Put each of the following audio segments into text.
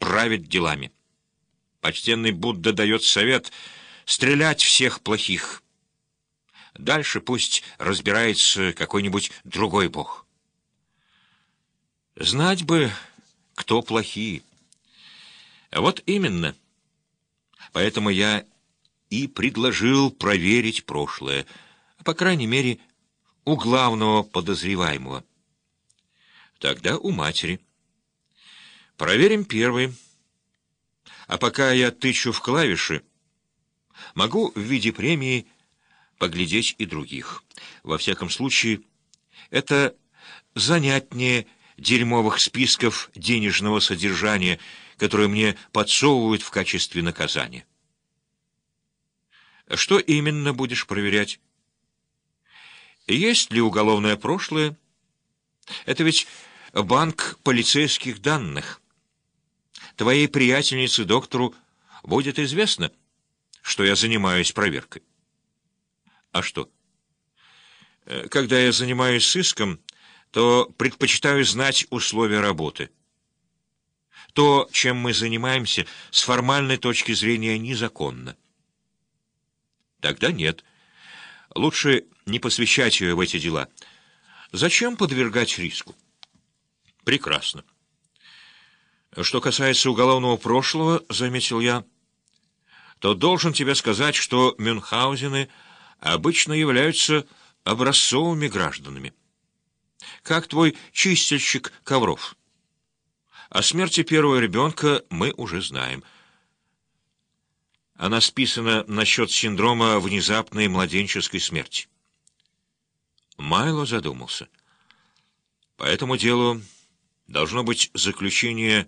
правит делами. Почтенный Будда дает совет стрелять всех плохих. Дальше пусть разбирается какой-нибудь другой бог. Знать бы, кто плохие. Вот именно. Поэтому я и предложил проверить прошлое, по крайней мере, у главного подозреваемого. Тогда у матери. Проверим первый. А пока я тычу в клавиши, могу в виде премии поглядеть и других. Во всяком случае, это занятнее дерьмовых списков денежного содержания, которые мне подсовывают в качестве наказания. Что именно будешь проверять? Есть ли уголовное прошлое? Это ведь банк полицейских данных. Твоей приятельнице, доктору, будет известно, что я занимаюсь проверкой. А что? Когда я занимаюсь сыском, то предпочитаю знать условия работы. То, чем мы занимаемся, с формальной точки зрения незаконно. Тогда нет. Лучше не посвящать ее в эти дела. Зачем подвергать риску? Прекрасно. Что касается уголовного прошлого, заметил я, то должен тебе сказать, что Мюнхгаузены обычно являются образцовыми гражданами. Как твой чистильщик ковров. О смерти первого ребенка мы уже знаем. Она списана насчет синдрома внезапной младенческой смерти. Майло задумался. По этому делу должно быть заключение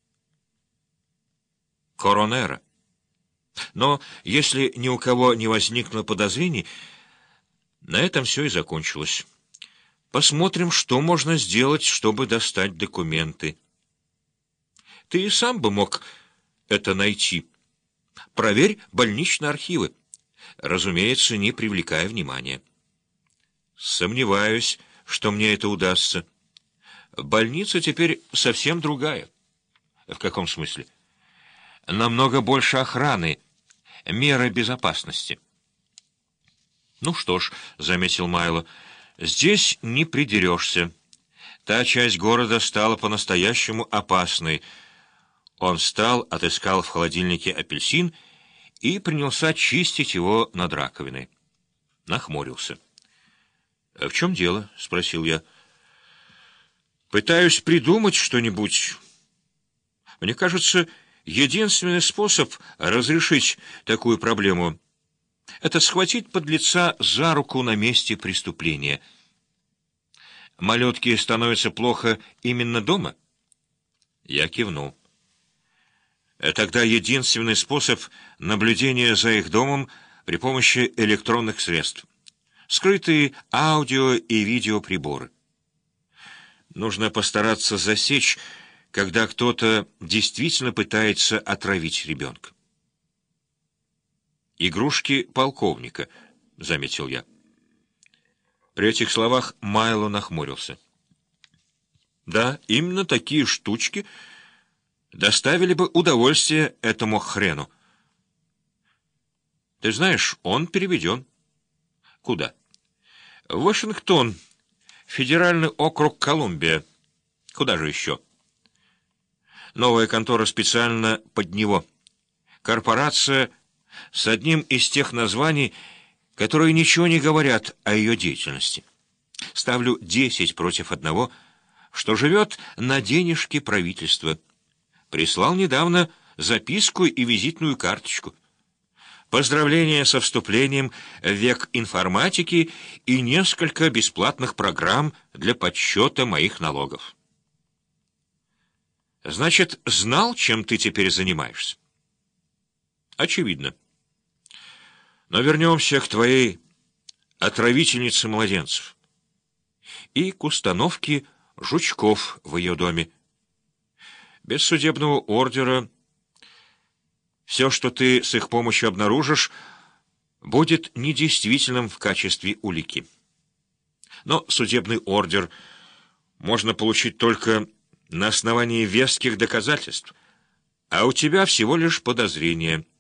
коронера. Но если ни у кого не возникло подозрений, на этом все и закончилось. Посмотрим, что можно сделать, чтобы достать документы. Ты и сам бы мог это найти. Проверь больничные архивы. Разумеется, не привлекая внимания. Сомневаюсь, что мне это удастся. Больница теперь совсем другая. В каком смысле? Намного больше охраны, меры безопасности. Ну что ж, заметил Майло, здесь не придерешься. Та часть города стала по-настоящему опасной. Он встал, отыскал в холодильнике апельсин и принялся чистить его над раковиной. Нахмурился. — В чем дело? — спросил я. — Пытаюсь придумать что-нибудь. Мне кажется, единственный способ разрешить такую проблему — это схватить подлеца за руку на месте преступления. Малютке становится плохо именно дома? Я кивнул. Тогда единственный способ наблюдения за их домом при помощи электронных средств. Скрытые аудио и видеоприборы. Нужно постараться засечь, когда кто-то действительно пытается отравить ребенка. «Игрушки полковника», — заметил я. При этих словах Майло нахмурился. «Да, именно такие штучки доставили бы удовольствие этому хрену. Ты знаешь, он переведен». «Куда?» «В Вашингтон, федеральный округ Колумбия. Куда же еще?» «Новая контора специально под него. Корпорация с одним из тех названий, которые ничего не говорят о ее деятельности. Ставлю 10 против 1, что живет на денежке правительства. Прислал недавно записку и визитную карточку. Поздравления со вступлением в век информатики и несколько бесплатных программ для подсчета моих налогов». «Значит, знал, чем ты теперь занимаешься?» «Очевидно. Но вернемся к твоей отравительнице младенцев и к установке жучков в ее доме. Без судебного ордера все, что ты с их помощью обнаружишь, будет недействительным в качестве улики. Но судебный ордер можно получить только на основании веских доказательств. А у тебя всего лишь подозрение.